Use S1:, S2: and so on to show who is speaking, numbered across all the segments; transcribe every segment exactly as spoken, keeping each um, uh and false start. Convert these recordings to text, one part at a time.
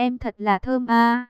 S1: em thật là thơm a.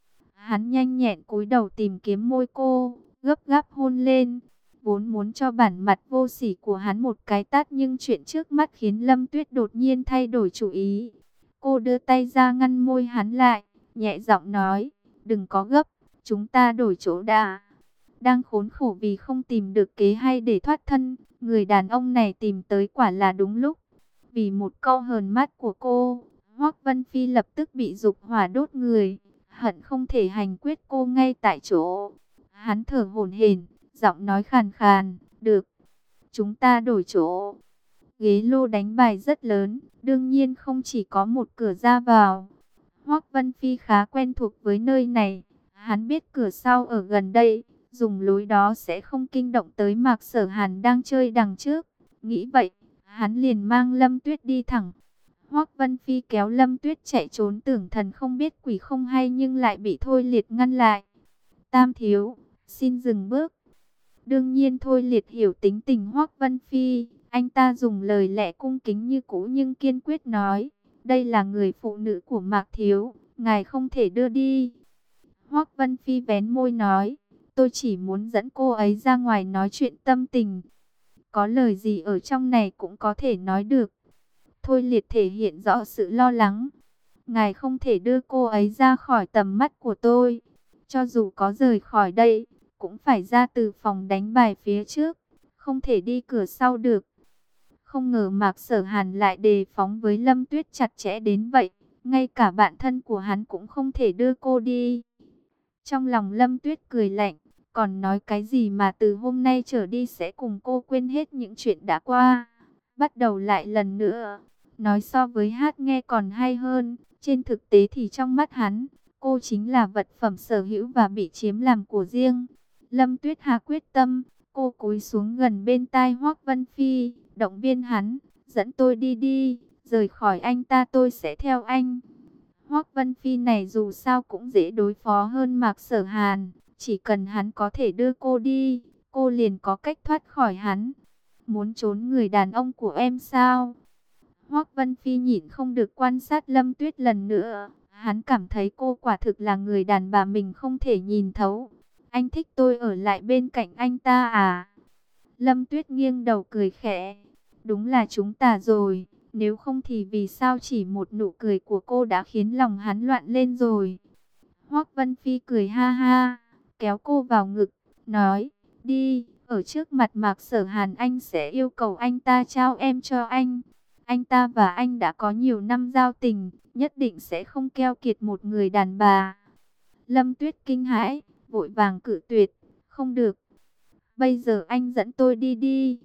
S1: Hắn nhanh nhẹn cúi đầu tìm kiếm môi cô, gấp gáp hôn lên. Vốn muốn cho bản mặt vô sỉ của hắn một cái tát, nhưng chuyện trước mắt khiến Lâm Tuyết đột nhiên thay đổi chủ ý. Cô đưa tay ra ngăn môi hắn lại, nhẹ giọng nói, đừng có gấp, chúng ta đổi chỗ đã. Đang khốn khổ vì không tìm được kế hay để thoát thân, người đàn ông này tìm tới quả là đúng lúc. Vì một câu hờn mắt của cô, Hoắc Vân Phi lập tức bị dục hỏa đốt người, hận không thể hành quyết cô ngay tại chỗ. Hắn thở hổn hển, giọng nói khàn khàn, được, chúng ta đổi chỗ. Ghế lô đánh bài rất lớn, đương nhiên không chỉ có một cửa ra vào. Hoắc Vân Phi khá quen thuộc với nơi này, hắn biết cửa sau ở gần đây, dùng lối đó sẽ không kinh động tới Mạc Sở Hàn đang chơi đằng trước. Nghĩ vậy, hắn liền mang Lâm Tuyết đi thẳng. Hoắc Vân Phi kéo Lâm Tuyết chạy trốn, tưởng thần không biết quỷ không hay, nhưng lại bị Thôi Liệt ngăn lại. Tam thiếu, xin dừng bước. Đương nhiên Thôi Liệt hiểu tính tình Hoắc Vân Phi, anh ta dùng lời lẽ cung kính như cũ nhưng kiên quyết nói, đây là người phụ nữ của Mạc thiếu, ngài không thể đưa đi. Hoắc Vân Phi vén môi nói, tôi chỉ muốn dẫn cô ấy ra ngoài nói chuyện tâm tình. Có lời gì ở trong này cũng có thể nói được. Thôi Liệt thể hiện rõ sự lo lắng. Ngài không thể đưa cô ấy ra khỏi tầm mắt của tôi. Cho dù có rời khỏi đây, cũng phải ra từ phòng đánh bài phía trước, không thể đi cửa sau được. Không ngờ Mạc Sở Hàn lại đề phóng với Lâm Tuyết chặt chẽ đến vậy. Ngay cả bạn thân của hắn cũng không thể đưa cô đi. Trong lòng Lâm Tuyết cười lạnh, còn nói cái gì mà từ hôm nay trở đi sẽ cùng cô quên hết những chuyện đã qua, bắt đầu lại lần nữa. Nói so với hát nghe còn hay hơn, trên thực tế thì trong mắt hắn, cô chính là vật phẩm sở hữu và bị chiếm làm của riêng. Lâm Tuyết hạ quyết tâm, cô cúi xuống gần bên tai Hoắc Vân Phi, động viên hắn, dẫn tôi đi đi, rời khỏi anh ta tôi sẽ theo anh. Hoắc Vân Phi này dù sao cũng dễ đối phó hơn Mạc Sở Hàn, chỉ cần hắn có thể đưa cô đi, cô liền có cách thoát khỏi hắn. Muốn trốn người đàn ông của em sao? Hoắc Vân Phi nhịn không được quan sát Lâm Tuyết lần nữa, hắn cảm thấy cô quả thực là người đàn bà mình không thể nhìn thấu. Anh thích tôi ở lại bên cạnh anh ta à? Lâm Tuyết nghiêng đầu cười khẽ, đúng là chúng ta rồi. Nếu không thì vì sao chỉ một nụ cười của cô đã khiến lòng hắn loạn lên rồi. Hoắc Vân Phi cười ha ha, kéo cô vào ngực, nói, đi, ở trước mặt Mạc Sở Hàn anh sẽ yêu cầu anh ta trao em cho anh. Anh ta và anh đã có nhiều năm giao tình, nhất định sẽ không keo kiệt một người đàn bà. Lâm Tuyết kinh hãi, vội vàng cự tuyệt, không được. Bây giờ anh dẫn tôi đi đi.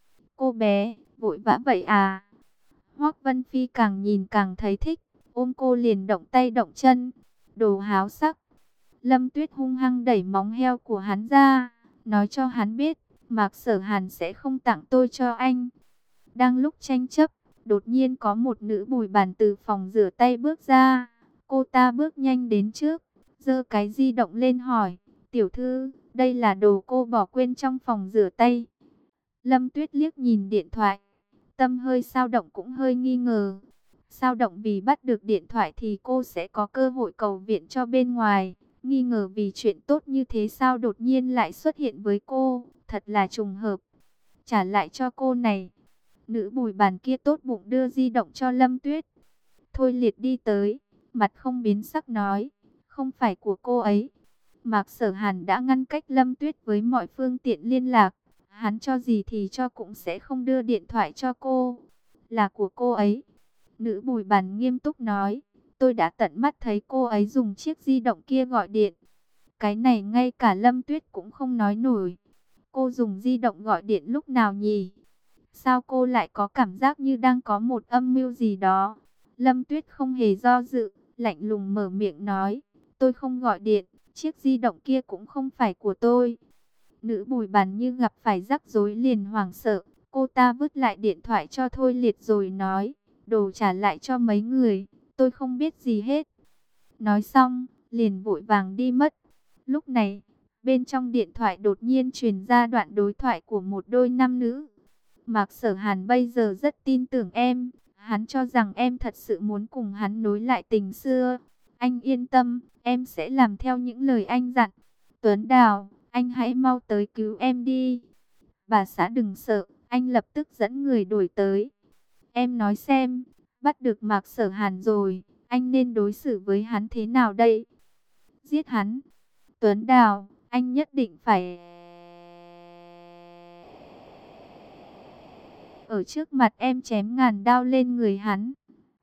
S1: Cô bé, vội vã vậy à? Hoắc Vân Phi càng nhìn càng thấy thích, ôm cô liền động tay động chân, đồ háo sắc. Lâm Tuyết hung hăng đẩy móng heo của hắn ra, nói cho hắn biết, Mạc Sở Hàn sẽ không tặng tôi cho anh. Đang lúc tranh chấp, đột nhiên có một nữ bùi bàn từ phòng rửa tay bước ra. Cô ta bước nhanh đến trước, giơ cái di động lên hỏi, tiểu thư, đây là đồ cô bỏ quên trong phòng rửa tay. Lâm Tuyết liếc nhìn điện thoại, tâm hơi dao động cũng hơi nghi ngờ. Dao động vì bắt được điện thoại thì cô sẽ có cơ hội cầu viện cho bên ngoài. Nghi ngờ vì chuyện tốt như thế sao đột nhiên lại xuất hiện với cô, thật là trùng hợp. Trả lại cho cô này. Nữ bùi bàn kia tốt bụng đưa di động cho Lâm Tuyết. Thôi Liệt đi tới, mặt không biến sắc nói, không phải của cô ấy. Mạc Sở Hàn đã ngăn cách Lâm Tuyết với mọi phương tiện liên lạc. Hắn cho gì thì cho cũng sẽ không đưa điện thoại cho cô. Là của cô ấy. Nữ bùi bàn nghiêm túc nói, tôi đã tận mắt thấy cô ấy dùng chiếc di động kia gọi điện. Cái này ngay cả Lâm Tuyết cũng không nói nổi. Cô dùng di động gọi điện lúc nào nhỉ? Sao cô lại có cảm giác như đang có một âm mưu gì đó? Lâm Tuyết không hề do dự, lạnh lùng mở miệng nói, tôi không gọi điện, chiếc di động kia cũng không phải của tôi. Nữ bùi bàn như gặp phải rắc rối liền hoảng sợ, cô ta vứt lại điện thoại cho Thôi Liệt rồi nói, đồ trả lại cho mấy người, tôi không biết gì hết. Nói xong, liền vội vàng đi mất. Lúc này, bên trong điện thoại đột nhiên truyền ra đoạn đối thoại của một đôi nam nữ. Mạc Sở Hàn bây giờ rất tin tưởng em, hắn cho rằng em thật sự muốn cùng hắn nối lại tình xưa. Anh yên tâm, em sẽ làm theo những lời anh dặn. Tuấn Đào, anh hãy mau tới cứu em đi. Bà xã đừng sợ, anh lập tức dẫn người đuổi tới. Em nói xem, bắt được Mạc Sở Hàn rồi, anh nên đối xử với hắn thế nào đây? Giết hắn. Tuấn Đào, anh nhất định phải... Ở trước mặt em chém ngàn đao lên người hắn.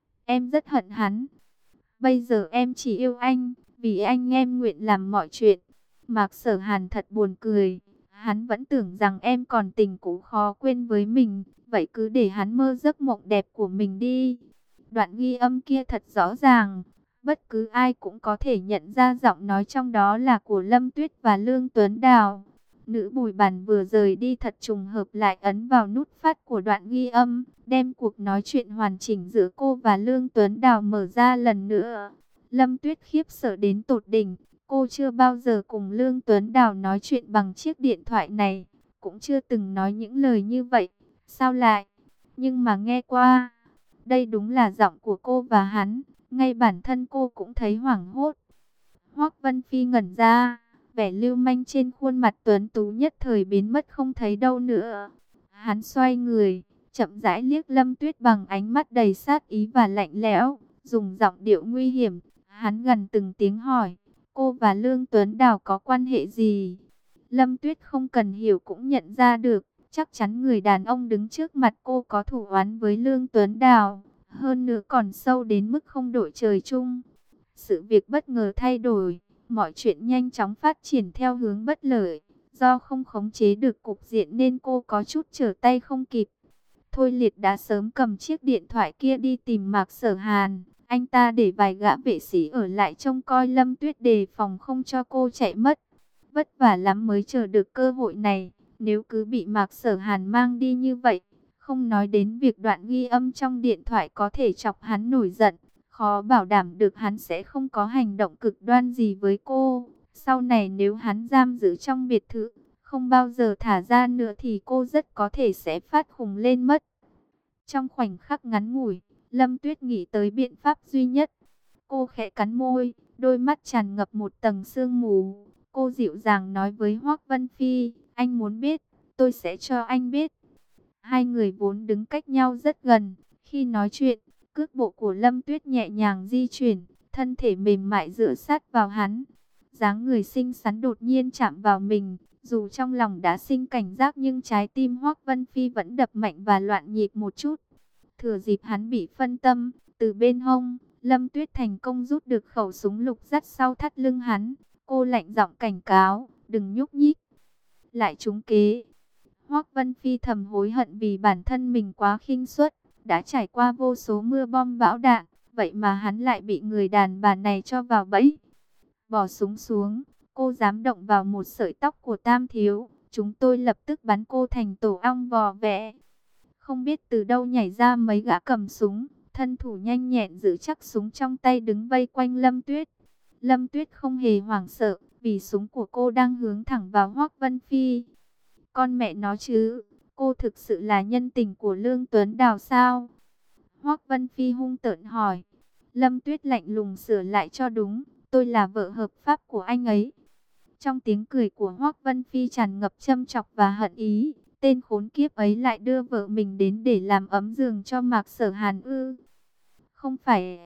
S1: Em rất hận hắn. Bây giờ em chỉ yêu anh, vì anh em nguyện làm mọi chuyện. Mạc Sở Hàn thật buồn cười. Hắn vẫn tưởng rằng em còn tình cũ khó quên với mình. Vậy cứ để hắn mơ giấc mộng đẹp của mình đi. Đoạn ghi âm kia thật rõ ràng. Bất cứ ai cũng có thể nhận ra giọng nói trong đó là của Lâm Tuyết và Lương Tuấn Đào. Nữ bùi bàn vừa rời đi thật trùng hợp lại ấn vào nút phát của đoạn ghi âm, đem cuộc nói chuyện hoàn chỉnh giữa cô và Lương Tuấn Đào mở ra lần nữa. Lâm Tuyết khiếp sợ đến tột đỉnh, cô chưa bao giờ cùng Lương Tuấn Đào nói chuyện bằng chiếc điện thoại này, cũng chưa từng nói những lời như vậy. Sao lại? Nhưng mà nghe qua, đây đúng là giọng của cô và hắn, ngay bản thân cô cũng thấy hoảng hốt. Hoắc Vân Phi ngẩn ra. Vẻ lưu manh trên khuôn mặt tuấn tú nhất thời biến mất không thấy đâu nữa. Hắn xoay người, chậm rãi liếc Lâm Tuyết bằng ánh mắt đầy sát ý và lạnh lẽo, dùng giọng điệu nguy hiểm. Hắn gần từng tiếng hỏi, cô và Lương Tuấn Đào có quan hệ gì? Lâm Tuyết không cần hiểu cũng nhận ra được, chắc chắn người đàn ông đứng trước mặt cô có thủ oán với Lương Tuấn Đào, hơn nữa còn sâu đến mức không đội trời chung. Sự việc bất ngờ thay đổi. Mọi chuyện nhanh chóng phát triển theo hướng bất lợi. Do không khống chế được cục diện nên cô có chút trở tay không kịp. Thôi Liệt đã sớm cầm chiếc điện thoại kia đi tìm Mạc Sở Hàn. Anh ta để vài gã vệ sĩ ở lại trông coi Lâm Tuyết đề phòng không cho cô chạy mất. Vất vả lắm mới chờ được cơ hội này. Nếu cứ bị Mạc Sở Hàn mang đi như vậy, không nói đến việc đoạn ghi âm trong điện thoại có thể chọc hắn nổi giận, khó bảo đảm được hắn sẽ không có hành động cực đoan gì với cô. Sau này nếu hắn giam giữ trong biệt thự, không bao giờ thả ra nữa thì cô rất có thể sẽ phát khùng lên mất. Trong khoảnh khắc ngắn ngủi, Lâm Tuyết nghĩ tới biện pháp duy nhất. Cô khẽ cắn môi, đôi mắt tràn ngập một tầng sương mù. Cô dịu dàng nói với Hoắc Vân Phi, anh muốn biết, tôi sẽ cho anh biết. Hai người vốn đứng cách nhau rất gần, khi nói chuyện, cước bộ của Lâm Tuyết nhẹ nhàng di chuyển, thân thể mềm mại dựa sát vào hắn. Dáng người xinh xắn đột nhiên chạm vào mình, dù trong lòng đã sinh cảnh giác nhưng trái tim Hoắc Vân Phi vẫn đập mạnh và loạn nhịp một chút. Thừa dịp hắn bị phân tâm, từ bên hông, Lâm Tuyết thành công rút được khẩu súng lục dắt sau thắt lưng hắn. Cô lạnh giọng cảnh cáo, đừng nhúc nhích. Lại trúng kế. Hoắc Vân Phi thầm hối hận vì bản thân mình quá khinh suất, đã trải qua vô số mưa bom bão đạn, vậy mà hắn lại bị người đàn bà này cho vào bẫy. Bỏ súng xuống, cô dám động vào một sợi tóc của Tam thiếu, chúng tôi lập tức bắn cô thành tổ ong vò vẽ. Không biết từ đâu nhảy ra mấy gã cầm súng, thân thủ nhanh nhẹn giữ chắc súng trong tay đứng vây quanh Lâm Tuyết. Lâm Tuyết không hề hoảng sợ, vì súng của cô đang hướng thẳng vào Hoắc Vân Phi. Con mẹ nó chứ, cô thực sự là nhân tình của Lương Tuấn Đào sao? Hoắc Vân Phi hung tợn hỏi. Lâm Tuyết lạnh lùng sửa lại cho đúng, tôi là vợ hợp pháp của anh ấy. Trong tiếng cười của Hoắc Vân Phi tràn ngập châm chọc và hận ý, tên khốn kiếp ấy lại đưa vợ mình đến để làm ấm giường cho Mạc Sở Hàn ư? Không phải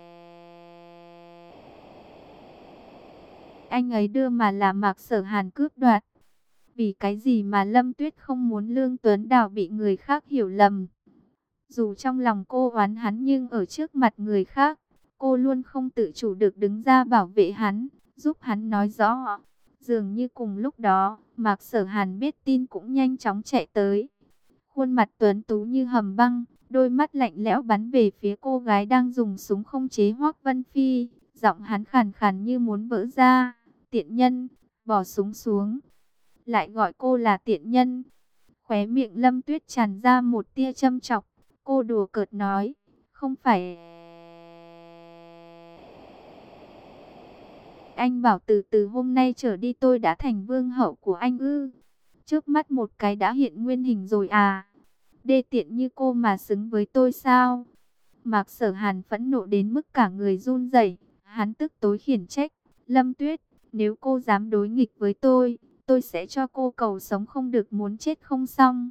S1: anh ấy đưa mà là Mạc Sở Hàn cướp đoạt. Vì cái gì mà Lâm Tuyết không muốn Lương Tuấn Đào bị người khác hiểu lầm? Dù trong lòng cô oán hắn nhưng ở trước mặt người khác, cô luôn không tự chủ được đứng ra bảo vệ hắn, giúp hắn nói rõ. Dường như cùng lúc đó, Mạc Sở Hàn biết tin cũng nhanh chóng chạy tới. Khuôn mặt tuấn tú như hầm băng, đôi mắt lạnh lẽo bắn về phía cô gái đang dùng súng không chế Hoắc Vân Phi. Giọng hắn khàn khàn như muốn vỡ ra. Tiện nhân, bỏ súng xuống. Lại gọi cô là tiện nhân. Khóe miệng Lâm Tuyết tràn ra một tia châm chọc. Cô đùa cợt nói, không phải anh bảo từ từ hôm nay trở đi tôi đã thành vương hậu của anh ư? Trước mắt một cái đã hiện nguyên hình rồi à? Đê tiện như cô mà xứng với tôi sao? Mạc Sở Hàn phẫn nộ đến mức cả người run rẩy. Hắn tức tối khiển trách, Lâm Tuyết, nếu cô dám đối nghịch với tôi, tôi sẽ cho cô cầu sống không được muốn chết không xong.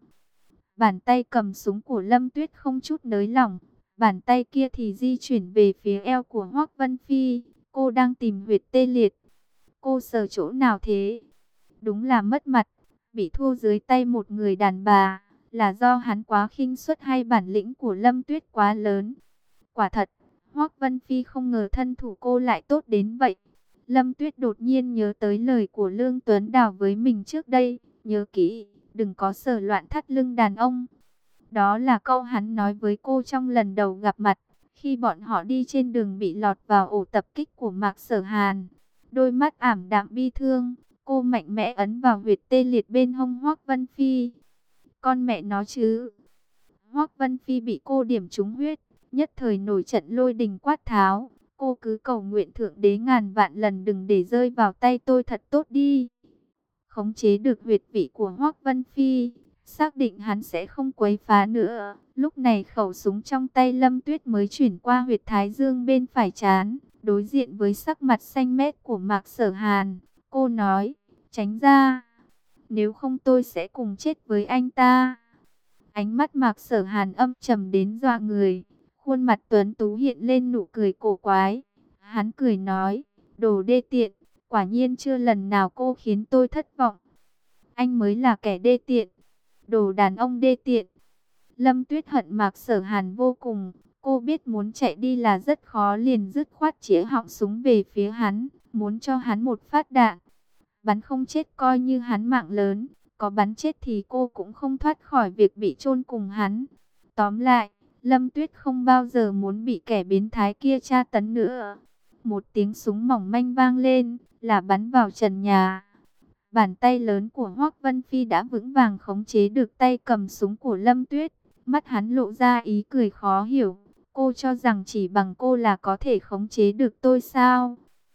S1: Bàn tay cầm súng của Lâm Tuyết không chút nới lỏng, bàn tay kia thì di chuyển về phía eo của Hoắc Vân Phi. Cô đang tìm huyệt tê liệt. Cô sờ chỗ nào thế? Đúng là mất mặt, bị thua dưới tay một người đàn bà, là do hắn quá khinh suất hay bản lĩnh của Lâm Tuyết quá lớn? Quả thật, Hoắc Vân Phi không ngờ thân thủ cô lại tốt đến vậy. Lâm Tuyết đột nhiên nhớ tới lời của Lương Tuấn Đào với mình trước đây, nhớ kỹ, đừng có sờ loạn thắt lưng đàn ông. Đó là câu hắn nói với cô trong lần đầu gặp mặt, khi bọn họ đi trên đường bị lọt vào ổ tập kích của Mạc Sở Hàn. Đôi mắt ảm đạm bi thương, cô mạnh mẽ ấn vào huyệt tê liệt bên hông Hoắc Vân Phi. Con mẹ nó chứ! Hoắc Vân Phi bị cô điểm trúng huyết, nhất thời nổi trận lôi đình quát tháo. Cô cứ cầu nguyện Thượng Đế ngàn vạn lần đừng để rơi vào tay tôi thật tốt đi. Khống chế được huyệt vị của Hoắc Vân Phi, xác định hắn sẽ không quấy phá nữa. Lúc này khẩu súng trong tay Lâm Tuyết mới chuyển qua huyệt thái dương bên phải trán, đối diện với sắc mặt xanh mét của Mạc Sở Hàn. Cô nói, tránh ra, nếu không tôi sẽ cùng chết với anh ta. Ánh mắt Mạc Sở Hàn âm trầm đến dọa người, khuôn mặt tuấn tú hiện lên nụ cười cổ quái. Hắn cười nói, đồ đê tiện, quả nhiên chưa lần nào cô khiến tôi thất vọng. Anh mới là kẻ đê tiện, đồ đàn ông đê tiện. Lâm Tuyết hận Mạc Sở Hàn vô cùng, cô biết muốn chạy đi là rất khó, liền dứt khoát chĩa họng súng về phía hắn, muốn cho hắn một phát đạn. Bắn không chết coi như hắn mạng lớn, có bắn chết thì cô cũng không thoát khỏi việc bị chôn cùng hắn. Tóm lại, Lâm Tuyết không bao giờ muốn bị kẻ biến thái kia tra tấn nữa. Một tiếng súng mỏng manh vang lên, là bắn vào trần nhà. Bàn tay lớn của Hoắc Vân Phi đã vững vàng khống chế được tay cầm súng của Lâm Tuyết. Mắt hắn lộ ra ý cười khó hiểu. Cô cho rằng chỉ bằng cô là có thể khống chế được tôi sao?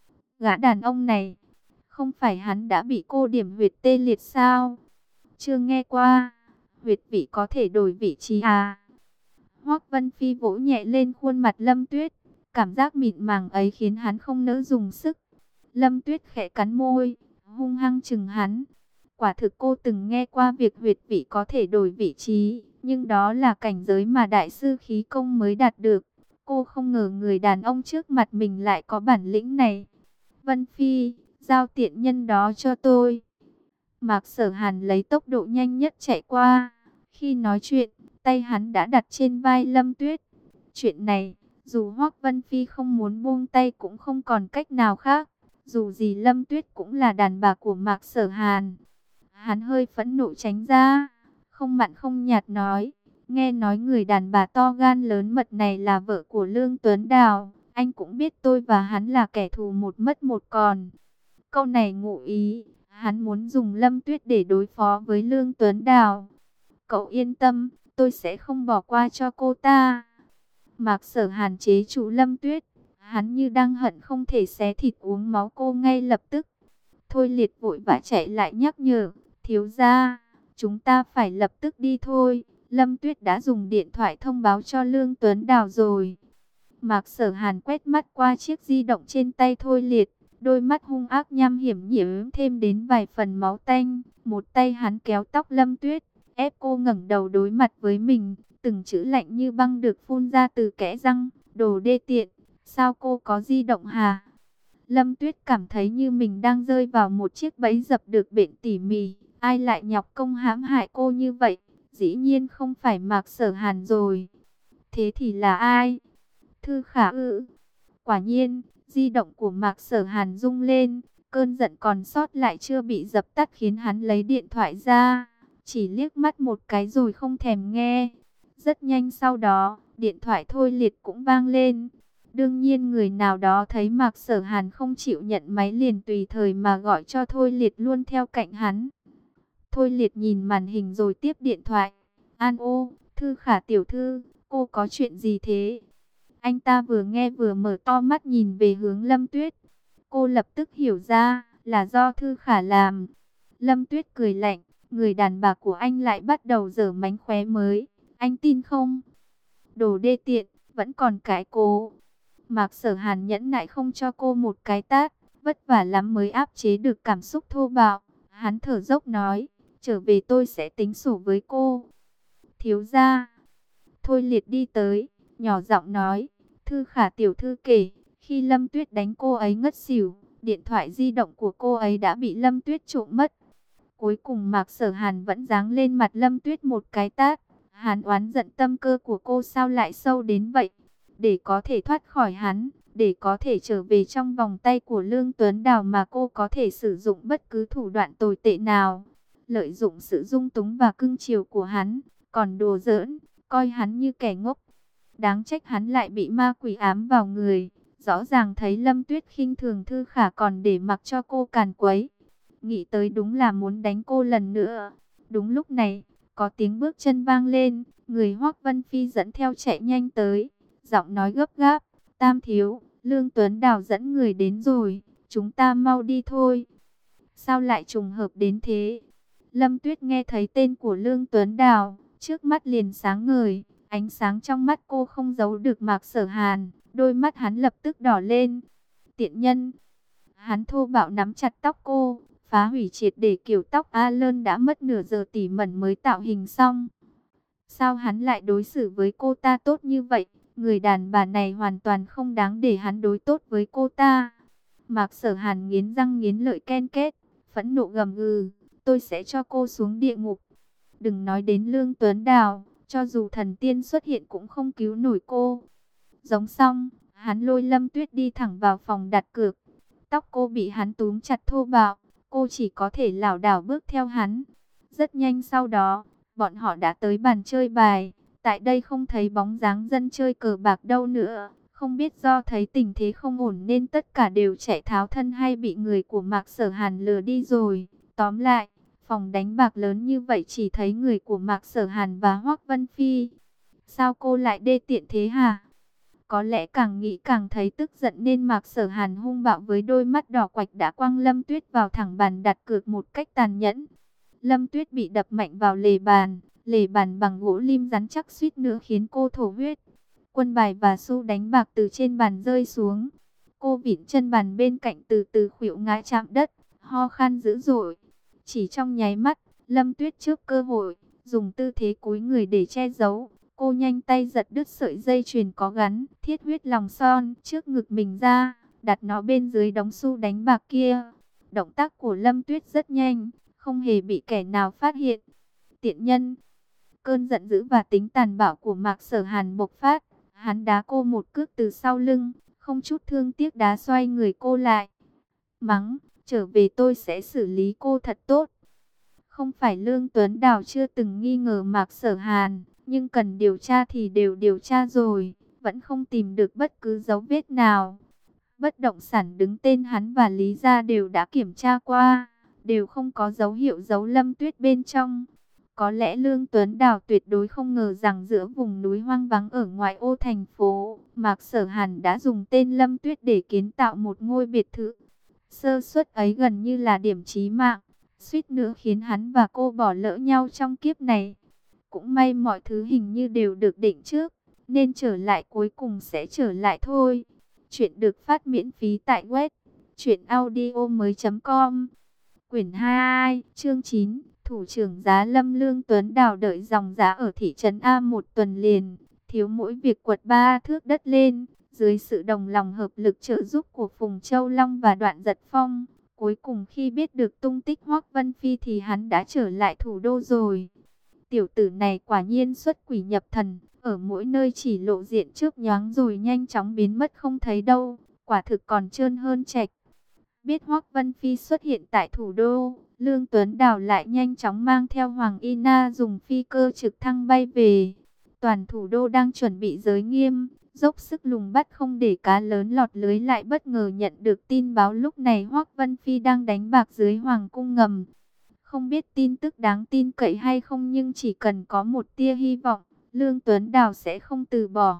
S1: Gã đàn ông này, không phải hắn đã bị cô điểm huyệt tê liệt sao? Chưa nghe qua, huyệt vị có thể đổi vị trí à? Hoắc Vân Phi vỗ nhẹ lên khuôn mặt Lâm Tuyết, cảm giác mịn màng ấy khiến hắn không nỡ dùng sức. Lâm Tuyết khẽ cắn môi, hung hăng chừng hắn. Quả thực cô từng nghe qua việc huyệt vị có thể đổi vị trí, nhưng đó là cảnh giới mà đại sư khí công mới đạt được. Cô không ngờ người đàn ông trước mặt mình lại có bản lĩnh này. Vân Phi, giao tiện nhân đó cho tôi. Mạc Sở Hàn lấy tốc độ nhanh nhất chạy qua. Khi nói chuyện, tay hắn đã đặt trên vai Lâm Tuyết. Chuyện này, dù Hoắc Vân Phi không muốn buông tay cũng không còn cách nào khác. Dù gì Lâm Tuyết cũng là đàn bà của Mạc Sở Hàn. Hắn hơi phẫn nộ tránh ra, không mặn không nhạt nói. Nghe nói người đàn bà to gan lớn mật này là vợ của Lương Tuấn Đào. Anh cũng biết tôi và hắn là kẻ thù một mất một còn. Câu này ngụ ý, hắn muốn dùng Lâm Tuyết để đối phó với Lương Tuấn Đào. Cậu yên tâm, tôi sẽ không bỏ qua cho cô ta. Mạc Sở Hàn chế trụ Lâm Tuyết. Hắn như đang hận không thể xé thịt uống máu cô ngay lập tức. Thôi Liệt vội vã chạy lại nhắc nhở, thiếu gia, chúng ta phải lập tức đi thôi. Lâm Tuyết đã dùng điện thoại thông báo cho Lương Tuấn Đào rồi. Mạc Sở Hàn quét mắt qua chiếc di động trên tay Thôi Liệt, đôi mắt hung ác nham hiểm nhiễm thêm đến vài phần máu tanh. Một tay hắn kéo tóc Lâm Tuyết, ép cô ngẩng đầu đối mặt với mình, từng chữ lạnh như băng được phun ra từ kẽ răng, đồ đê tiện. Sao cô có di động hả? Lâm Tuyết cảm thấy như mình đang rơi vào một chiếc bẫy dập được bện tỉ mỉ. Ai lại nhọc công hãm hại cô như vậy? Dĩ nhiên không phải Mạc Sở Hàn rồi. Thế thì là ai? Thư Khả ư? Quả nhiên, di động của Mạc Sở Hàn rung lên. Cơn giận còn sót lại chưa bị dập tắt khiến hắn lấy điện thoại ra. Chỉ liếc mắt một cái rồi không thèm nghe. Rất nhanh sau đó, điện thoại Thôi Liệt cũng vang lên. Đương nhiên người nào đó thấy Mạc Sở Hàn không chịu nhận máy liền tùy thời mà gọi cho Thôi Liệt luôn theo cạnh hắn. Thôi Liệt nhìn màn hình rồi tiếp điện thoại. An ô, Thư Khả tiểu thư, cô có chuyện gì thế? Anh ta vừa nghe vừa mở to mắt nhìn về hướng Lâm Tuyết. Cô lập tức hiểu ra là do Thư Khả làm. Lâm Tuyết cười lạnh, người đàn bà của anh lại bắt đầu giở mánh khóe mới. Anh tin không? Đồ đê tiện, vẫn còn cãi cố. Mạc Sở Hàn nhẫn nại không cho cô một cái tát, vất vả lắm mới áp chế được cảm xúc thô bạo. Hắn thở dốc nói, trở về tôi sẽ tính sổ với cô. Thiếu gia. Thôi Liệt đi tới, nhỏ giọng nói, Thư Khả tiểu thư kể, khi Lâm Tuyết đánh cô ấy ngất xỉu, điện thoại di động của cô ấy đã bị Lâm Tuyết trộm mất. Cuối cùng Mạc Sở Hàn vẫn giáng lên mặt Lâm Tuyết một cái tát. Hắn oán giận tâm cơ của cô sao lại sâu đến vậy. Để có thể thoát khỏi hắn, để có thể trở về trong vòng tay của Lương Tuấn Đào mà cô có thể sử dụng bất cứ thủ đoạn tồi tệ nào. Lợi dụng sự dung túng và cưng chiều của hắn, còn đùa giỡn, coi hắn như kẻ ngốc. Đáng trách hắn lại bị ma quỷ ám vào người. Rõ ràng thấy Lâm Tuyết khinh thường Thư Khả còn để mặc cho cô càn quấy. Nghĩ tới đúng là muốn đánh cô lần nữa. Đúng lúc này, có tiếng bước chân vang lên, người Hoắc Vân Phi dẫn theo chạy nhanh tới, giọng nói gấp gáp, Tam thiếu, Lương Tuấn Đào dẫn người đến rồi, chúng ta mau đi thôi. Sao lại trùng hợp đến thế? Lâm Tuyết nghe thấy tên của Lương Tuấn Đào, trước mắt liền sáng ngời, ánh sáng trong mắt cô không giấu được Mạc Sở Hàn, đôi mắt hắn lập tức đỏ lên. Tiện nhân! Hắn thô bạo nắm chặt tóc cô, phá hủy triệt để kiểu tóc A Lơn đã mất nửa giờ tỉ mẩn mới tạo hình xong. Sao hắn lại đối xử với cô ta tốt như vậy? Người đàn bà này hoàn toàn không đáng để hắn đối tốt với cô ta. Mạc Sở Hàn nghiến răng nghiến lợi ken két, phẫn nộ gầm gừ, tôi sẽ cho cô xuống địa ngục. Đừng nói đến Lương Tuấn Đào, cho dù thần tiên xuất hiện cũng không cứu nổi cô. Giống xong, hắn lôi Lâm Tuyết đi thẳng vào phòng đặt cược. Tóc cô bị hắn túm chặt thô bạo, cô chỉ có thể lảo đảo bước theo hắn. Rất nhanh sau đó, bọn họ đã tới bàn chơi bài. Tại đây không thấy bóng dáng dân chơi cờ bạc đâu nữa. Không biết do thấy tình thế không ổn nên tất cả đều chạy tháo thân hay bị người của Mạc Sở Hàn lừa đi rồi. Tóm lại, phòng đánh bạc lớn như vậy chỉ thấy người của Mạc Sở Hàn và Hoắc Vân Phi. Sao cô lại đê tiện thế hả? Có lẽ càng nghĩ càng thấy tức giận nên Mạc Sở Hàn hung bạo với đôi mắt đỏ quạch đã quăng Lâm Tuyết vào thẳng bàn đặt cược một cách tàn nhẫn. Lâm Tuyết bị đập mạnh vào lề bàn, lề bàn bằng gỗ lim rắn chắc suýt nữa khiến cô thổ huyết. Quân bài và xu đánh bạc từ trên bàn rơi xuống. Cô vịn chân bàn bên cạnh từ từ khuỵu ngã chạm đất, ho khan dữ dội. Chỉ trong nháy mắt, Lâm Tuyết trước cơ hội, dùng tư thế cúi người để che giấu. Cô nhanh tay giật đứt sợi dây chuyền có gắn thiết huyết lòng son trước ngực mình ra, đặt nó bên dưới đống xu đánh bạc kia. Động tác của Lâm Tuyết rất nhanh, không hề bị kẻ nào phát hiện. Tiện nhân! Cơn giận dữ và tính tàn bạo của Mạc Sở Hàn bộc phát. Hắn đá cô một cước từ sau lưng, không chút thương tiếc đá xoay người cô lại. Mắng, trở về tôi sẽ xử lý cô thật tốt. Không phải Lương Tuấn Đào chưa từng nghi ngờ Mạc Sở Hàn, nhưng cần điều tra thì đều điều tra rồi, vẫn không tìm được bất cứ dấu vết nào. Bất động sản đứng tên hắn và Lý Gia đều đã kiểm tra qua, đều không có dấu hiệu giấu Lâm Tuyết bên trong. Có lẽ Lương Tuấn Đào tuyệt đối không ngờ rằng giữa vùng núi hoang vắng ở ngoại ô thành phố, Mạc Sở Hàn đã dùng tên Lâm Tuyết để kiến tạo một ngôi biệt thự. Sơ suất ấy gần như là điểm chí mạng, suýt nữa khiến hắn và cô bỏ lỡ nhau trong kiếp này. Cũng may mọi thứ hình như đều được định trước, nên trở lại cuối cùng sẽ trở lại thôi. Chuyện được phát miễn phí tại web truyện audio mới chấm com. Quyển hai, chương chín, Thủ trưởng Giá Lâm. Lương Tuấn Đào đợi dòng giá ở thị trấn A một tuần liền, thiếu mỗi việc quật ba thước đất lên. Dưới sự đồng lòng hợp lực trợ giúp của Phùng Châu Long và Đoạn Giật Phong, cuối cùng khi biết được tung tích Hoắc Vân Phi thì hắn đã trở lại thủ đô rồi. Tiểu tử này quả nhiên xuất quỷ nhập thần, ở mỗi nơi chỉ lộ diện trước nhoáng rồi nhanh chóng biến mất không thấy đâu, quả thực còn trơn hơn trạch. Biết Hoắc Vân Phi xuất hiện tại thủ đô, Lương Tuấn Đào lại nhanh chóng mang theo Hoàng Y Na dùng phi cơ trực thăng bay về. Toàn thủ đô đang chuẩn bị giới nghiêm, dốc sức lùng bắt không để cá lớn lọt lưới, lại bất ngờ nhận được tin báo lúc này Hoắc Vân Phi đang đánh bạc dưới Hoàng cung ngầm. Không biết tin tức đáng tin cậy hay không, nhưng chỉ cần có một tia hy vọng, Lương Tuấn Đào sẽ không từ bỏ.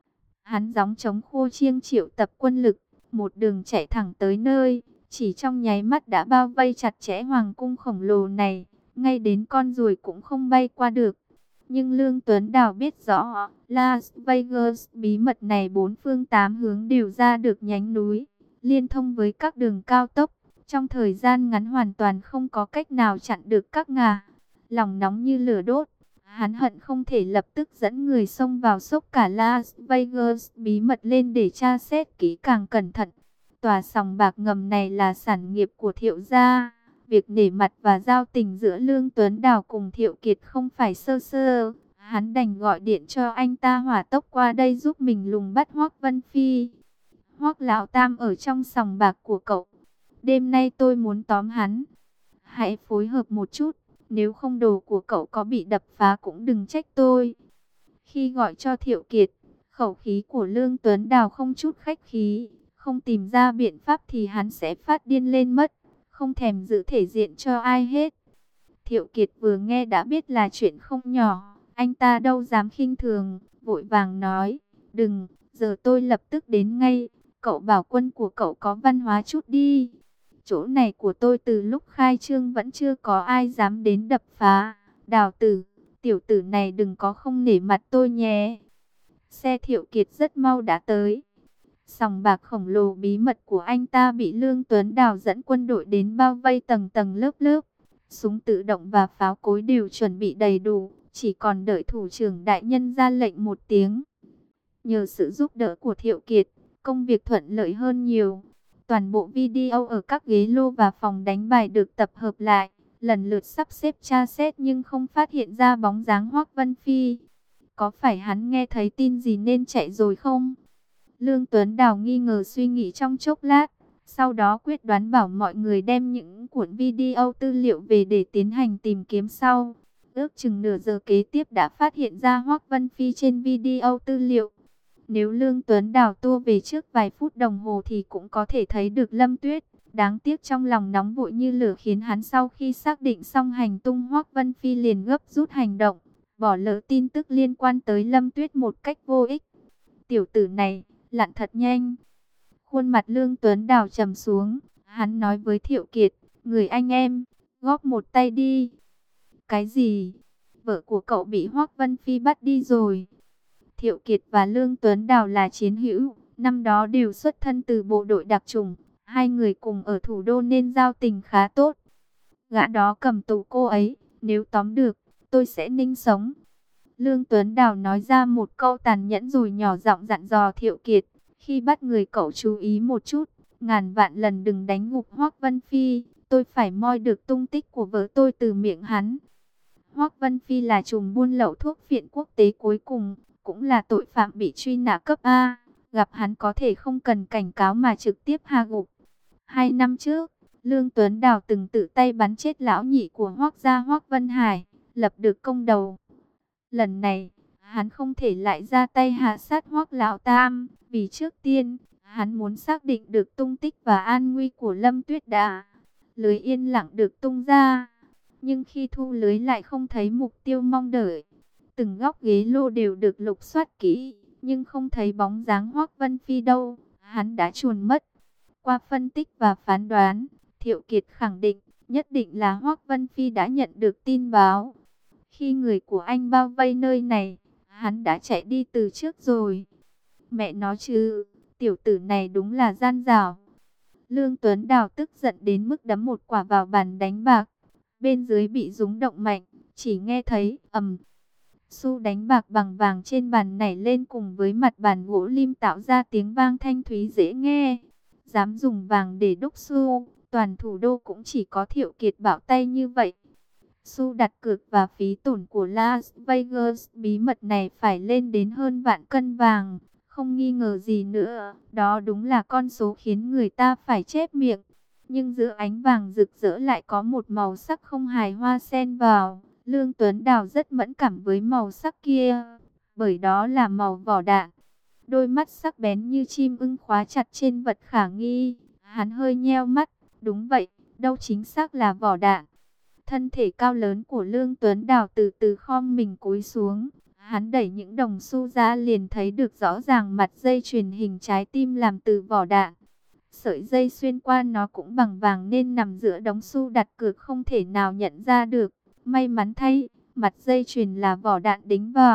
S1: Hắn gióng trống khô chiêng triệu tập quân lực, một đường chạy thẳng tới nơi, chỉ trong nháy mắt đã bao vây chặt chẽ Hoàng cung khổng lồ này, ngay đến con ruồi cũng không bay qua được. Nhưng Lương Tuấn Đào biết rõ, Las Vegas bí mật này bốn phương tám hướng đều ra được nhánh núi, liên thông với các đường cao tốc. Trong thời gian ngắn hoàn toàn không có cách nào chặn được các ngả. Lòng nóng như lửa đốt, hắn hận không thể lập tức dẫn người xông vào xốc cả Las Vegas bí mật lên để tra xét kỹ càng cẩn thận. Tòa sòng bạc ngầm này là sản nghiệp của Thiệu gia. Việc nể mặt và giao tình giữa Lương Tuấn Đào cùng Thiệu Kiệt không phải sơ sơ. Hắn đành gọi điện cho anh ta hỏa tốc qua đây giúp mình lùng bắt Hoắc Vân Phi. Hoắc lão tam ở trong sòng bạc của cậu. Đêm nay tôi muốn tóm hắn. Hãy phối hợp một chút. Nếu không đồ của cậu có bị đập phá cũng đừng trách tôi. Khi gọi cho Thiệu Kiệt, khẩu khí của Lương Tuấn Đào không chút khách khí. Không tìm ra biện pháp thì hắn sẽ phát điên lên mất. Không thèm giữ thể diện cho ai hết. Thiệu Kiệt vừa nghe đã biết là chuyện không nhỏ. Anh ta đâu dám khinh thường. Vội vàng nói. Đừng, giờ tôi lập tức đến ngay. Cậu bảo quân của cậu có văn hóa chút đi. Chỗ này của tôi từ lúc khai trương vẫn chưa có ai dám đến đập phá. Đào tử, tiểu tử này đừng có không nể mặt tôi nhé. Xe Thiệu Kiệt rất mau đã tới. Sòng bạc khổng lồ bí mật của anh ta bị Lương Tuấn Đào dẫn quân đội đến bao vây tầng tầng lớp lớp. Súng tự động và pháo cối đều chuẩn bị đầy đủ. Chỉ còn đợi thủ trưởng đại nhân ra lệnh một tiếng. Nhờ sự giúp đỡ của Thiệu Kiệt, công việc thuận lợi hơn nhiều. Toàn bộ video ở các ghế lô và phòng đánh bài được tập hợp lại, lần lượt sắp xếp tra xét nhưng không phát hiện ra bóng dáng Hoắc Vân Phi. Có phải hắn nghe thấy tin gì nên chạy rồi không? Lương Tuấn Đào nghi ngờ suy nghĩ trong chốc lát, sau đó quyết đoán bảo mọi người đem những cuộn video tư liệu về để tiến hành tìm kiếm sau. Ước chừng nửa giờ kế tiếp đã phát hiện ra Hoắc Vân Phi trên video tư liệu. Nếu Lương Tuấn Đào tua về trước vài phút đồng hồ thì cũng có thể thấy được Lâm Tuyết. Đáng tiếc trong lòng nóng vội như lửa khiến hắn sau khi xác định xong hành tung Hoắc Vân Phi liền gấp rút hành động, bỏ lỡ tin tức liên quan tới Lâm Tuyết một cách vô ích. Tiểu tử này, lặn thật nhanh. Khuôn mặt Lương Tuấn Đào trầm xuống, hắn nói với Thiệu Kiệt, người anh em, góp một tay đi. Cái gì? Vợ của cậu bị Hoắc Vân Phi bắt đi rồi. Thiệu Kiệt và Lương Tuấn Đào là chiến hữu, năm đó đều xuất thân từ bộ đội đặc chủng, hai người cùng ở thủ đô nên giao tình khá tốt. Gã đó cầm tù cô ấy, nếu tóm được, tôi sẽ ninh sống. Lương Tuấn Đào nói ra một câu tàn nhẫn rồi nhỏ giọng dặn dò Thiệu Kiệt, khi bắt người cậu chú ý một chút, ngàn vạn lần đừng đánh ngục Hoắc Vân Phi, tôi phải moi được tung tích của vợ tôi từ miệng hắn. Hoắc Vân Phi là trùm buôn lậu thuốc phiện quốc tế cuối cùng, cũng là tội phạm bị truy nã cấp A, gặp hắn có thể không cần cảnh cáo mà trực tiếp hạ gục. Hai năm trước, Lương Tuấn Đào từng tự tay bắn chết lão nhị của Hoắc gia Hoắc Vân Hải, lập được công đầu. Lần này, hắn không thể lại ra tay hạ sát Hoắc lão tam, vì trước tiên, hắn muốn xác định được tung tích và an nguy của Lâm Tuyết đã. Lưới yên lặng được tung ra, nhưng khi thu lưới lại không thấy mục tiêu mong đợi. Từng góc ghế lô đều được lục soát kỹ, nhưng không thấy bóng dáng Hoắc Vân Phi đâu, hắn đã chuồn mất. Qua phân tích và phán đoán, Thiệu Kiệt khẳng định, nhất định là Hoắc Vân Phi đã nhận được tin báo. Khi người của anh bao vây nơi này, hắn đã chạy đi từ trước rồi. Mẹ nó chứ, tiểu tử này đúng là gian dảo. Lương Tuấn Đào tức giận đến mức đấm một quả vào bàn đánh bạc. Bên dưới bị rúng động mạnh, chỉ nghe thấy ầm. Xu đánh bạc bằng vàng trên bàn nảy lên cùng với mặt bàn gỗ lim tạo ra tiếng vang thanh thúy dễ nghe. Dám dùng vàng để đúc xu, toàn thủ đô cũng chỉ có Thiệu Kiệt bảo tay như vậy. Xu đặt cược và phí tổn của Las Vegas bí mật này phải lên đến hơn vạn cân vàng. Không nghi ngờ gì nữa, đó đúng là con số khiến người ta phải chép miệng. Nhưng giữa ánh vàng rực rỡ lại có một màu sắc không hài hoa xen vào. Lương Tuấn Đào rất mẫn cảm với màu sắc kia, bởi đó là màu vỏ đạn. Đôi mắt sắc bén như chim ưng khóa chặt trên vật khả nghi. Hắn hơi nheo mắt, đúng vậy, đâu chính xác là vỏ đạn. Thân thể cao lớn của Lương Tuấn Đào từ từ khom mình cúi xuống. Hắn đẩy những đồng xu ra liền thấy được rõ ràng mặt dây chuyền hình trái tim làm từ vỏ đạn. Sợi dây xuyên qua nó cũng bằng vàng nên nằm giữa đống xu đặt cược không thể nào nhận ra được. May mắn thay, mặt dây chuyền là vỏ đạn đính vào,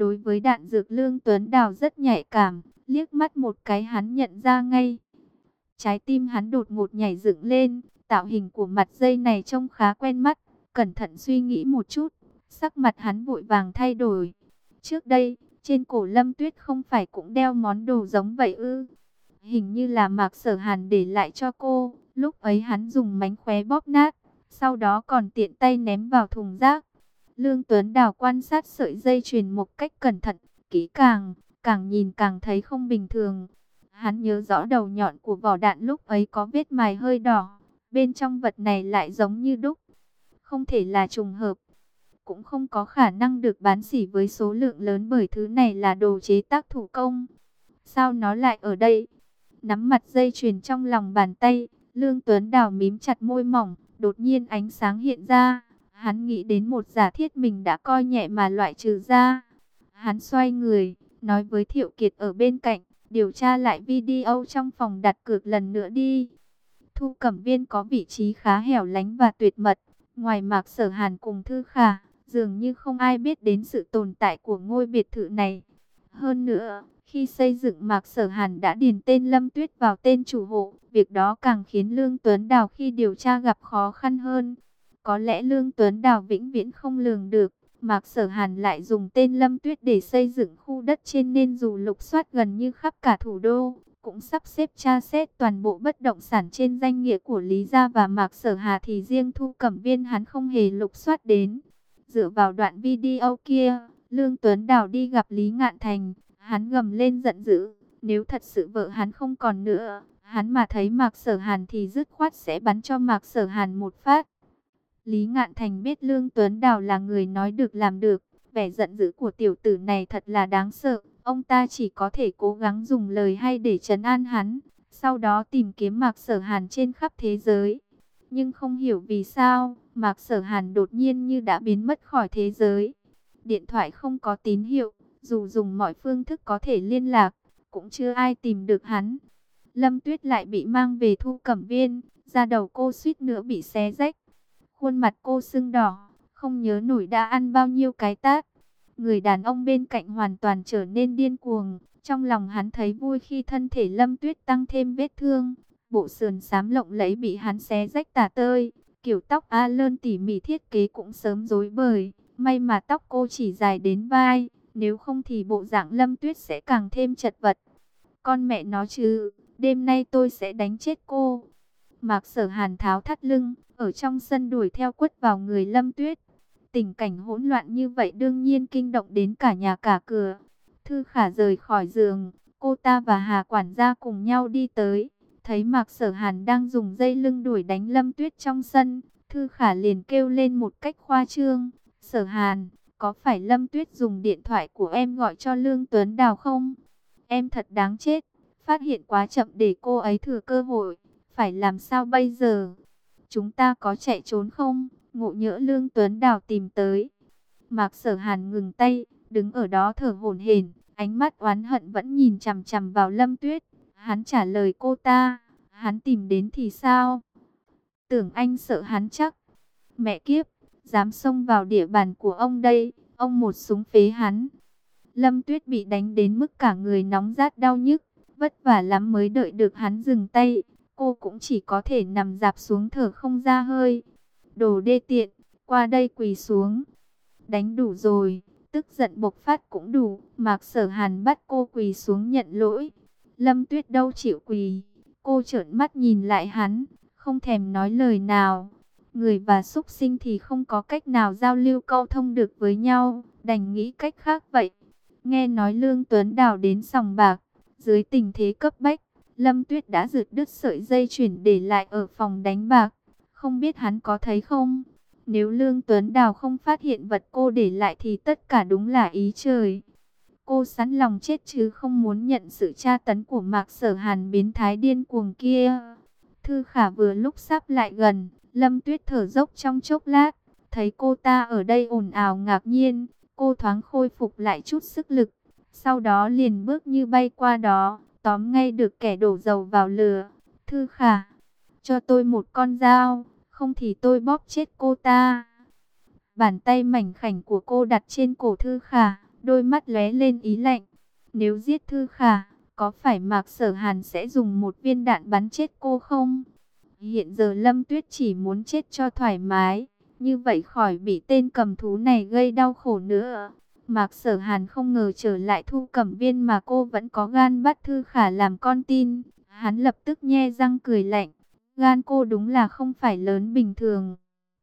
S1: Đối với đạn dược Lương Tuấn Đào rất nhạy cảm, liếc mắt một cái hắn nhận ra ngay. Trái tim hắn đột ngột nhảy dựng lên, tạo hình của mặt dây này trông khá quen mắt, cẩn thận suy nghĩ một chút, sắc mặt hắn vội vàng thay đổi. Trước đây, trên cổ Lâm Tuyết không phải cũng đeo món đồ giống vậy ư? Hình như là Mạc Sở Hàn để lại cho cô, lúc ấy hắn dùng mánh khóe bóp nát, sau đó còn tiện tay ném vào thùng rác. Lương Tuấn Đào quan sát sợi dây chuyền một cách cẩn thận, kỹ càng, càng nhìn càng thấy không bình thường. Hắn nhớ rõ đầu nhọn của vỏ đạn lúc ấy có vết mài hơi đỏ, bên trong vật này lại giống như đúc. Không thể là trùng hợp, cũng không có khả năng được bán sỉ với số lượng lớn bởi thứ này là đồ chế tác thủ công. Sao nó lại ở đây? Nắm mặt dây chuyền trong lòng bàn tay, Lương Tuấn Đào mím chặt môi mỏng, đột nhiên ánh sáng hiện ra. Hắn nghĩ đến một giả thiết mình đã coi nhẹ mà loại trừ ra. Hắn xoay người, nói với Thiệu Kiệt ở bên cạnh, điều tra lại video trong phòng đặt cược lần nữa đi. Thu Cẩm Viên có vị trí khá hẻo lánh và tuyệt mật. Ngoài Mạc Sở Hàn cùng Thư Khả, dường như không ai biết đến sự tồn tại của ngôi biệt thự này. Hơn nữa, khi xây dựng Mạc Sở Hàn đã điền tên Lâm Tuyết vào tên chủ hộ. Việc đó càng khiến Lương Tuấn Đào khi điều tra gặp khó khăn hơn. Có lẽ Lương Tuấn Đào vĩnh viễn không lường được, Mạc Sở Hàn lại dùng tên Lâm Tuyết để xây dựng khu đất trên, nên dù lục soát gần như khắp cả thủ đô, cũng sắp xếp tra xét toàn bộ bất động sản trên danh nghĩa của Lý Gia và Mạc Sở Hà, thì riêng Thu Cẩm Viên hắn không hề lục soát đến. Dựa vào đoạn video kia, Lương Tuấn Đào đi gặp Lý Ngạn Thành, hắn gầm lên giận dữ, nếu thật sự vợ hắn không còn nữa, hắn mà thấy Mạc Sở Hàn thì dứt khoát sẽ bắn cho Mạc Sở Hàn một phát. Lý Ngạn Thành biết Lương Tuấn Đào là người nói được làm được, vẻ giận dữ của tiểu tử này thật là đáng sợ. Ông ta chỉ có thể cố gắng dùng lời hay để trấn an hắn, sau đó tìm kiếm Mạc Sở Hàn trên khắp thế giới. Nhưng không hiểu vì sao, Mạc Sở Hàn đột nhiên như đã biến mất khỏi thế giới. Điện thoại không có tín hiệu, dù dùng mọi phương thức có thể liên lạc, cũng chưa ai tìm được hắn. Lâm Tuyết lại bị mang về Thu Cẩm Viên, da đầu cô suýt nữa bị xé rách. Khuôn mặt cô sưng đỏ, không nhớ nổi đã ăn bao nhiêu cái tát. Người đàn ông bên cạnh hoàn toàn trở nên điên cuồng. Trong lòng hắn thấy vui khi thân thể Lâm Tuyết tăng thêm vết thương. Bộ sườn xám lộng lẫy bị hắn xé rách tả tơi. Kiểu tóc A Lơn tỉ mỉ thiết kế cũng sớm rối bời. May mà tóc cô chỉ dài đến vai, nếu không thì bộ dạng Lâm Tuyết sẽ càng thêm chật vật. Con mẹ nó chứ, đêm nay tôi sẽ đánh chết cô. Mạc Sở Hàn tháo thắt lưng, ở trong sân đuổi theo quất vào người Lâm Tuyết. Tình cảnh hỗn loạn như vậy đương nhiên kinh động đến cả nhà cả cửa. Thư Khả rời khỏi giường, cô ta và Hà quản gia cùng nhau đi tới. Thấy Mạc Sở Hàn đang dùng dây lưng đuổi đánh Lâm Tuyết trong sân, Thư Khả liền kêu lên một cách khoa trương. Sở Hàn, có phải Lâm Tuyết dùng điện thoại của em gọi cho Lương Tuấn Đào không? Em thật đáng chết, phát hiện quá chậm để cô ấy thừa cơ hội. Phải làm sao bây giờ? Chúng ta có chạy trốn không? Ngộ nhỡ Lương Tuấn Đào tìm tới. Mạc Sở Hàn ngừng tay, đứng ở đó thở hổn hển, ánh mắt oán hận vẫn nhìn chằm chằm vào Lâm Tuyết. Hắn trả lời cô ta, hắn tìm đến thì sao? Tưởng anh sợ hắn chắc. Mẹ kiếp, dám xông vào địa bàn của ông đây, ông một súng phế hắn. Lâm Tuyết bị đánh đến mức cả người nóng rát đau nhức, vất vả lắm mới đợi được hắn dừng tay. Cô cũng chỉ có thể nằm dạp xuống thở không ra hơi. Đồ đê tiện, qua đây quỳ xuống. Đánh đủ rồi, tức giận bộc phát cũng đủ. Mạc Sở Hàn bắt cô quỳ xuống nhận lỗi. Lâm Tuyết đâu chịu quỳ. Cô trợn mắt nhìn lại hắn, không thèm nói lời nào. Người và súc sinh thì không có cách nào giao lưu câu thông được với nhau, đành nghĩ cách khác vậy. Nghe nói Lương Tuấn Đào đến sòng bạc, dưới tình thế cấp bách, Lâm Tuyết đã giật đứt sợi dây chuyền để lại ở phòng đánh bạc. Không biết hắn có thấy không? Nếu Lương Tuấn Đào không phát hiện vật cô để lại thì tất cả đúng là ý trời. Cô sẵn lòng chết chứ không muốn nhận sự tra tấn của Mạc Sở Hàn biến thái điên cuồng kia. Thư Khả vừa lúc sắp lại gần, Lâm Tuyết thở dốc trong chốc lát. Thấy cô ta ở đây ồn ào ngạc nhiên, cô thoáng khôi phục lại chút sức lực. Sau đó liền bước như bay qua đó, tóm ngay được kẻ đổ dầu vào lửa. Thư Khả, cho tôi một con dao, không thì tôi bóp chết cô ta. Bàn tay mảnh khảnh của cô đặt trên cổ Thư Khả, đôi mắt lóe lên ý lạnh. Nếu giết Thư Khả, có phải Mạc Sở Hàn sẽ dùng một viên đạn bắn chết cô không? Hiện giờ Lâm Tuyết chỉ muốn chết cho thoải mái, như vậy khỏi bị tên cầm thú này gây đau khổ nữa. Mạc Sở Hàn không ngờ trở lại Thu Cẩm Viên mà cô vẫn có gan bắt Thư Khả làm con tin. Hắn lập tức nhe răng cười lạnh. Gan cô đúng là không phải lớn bình thường.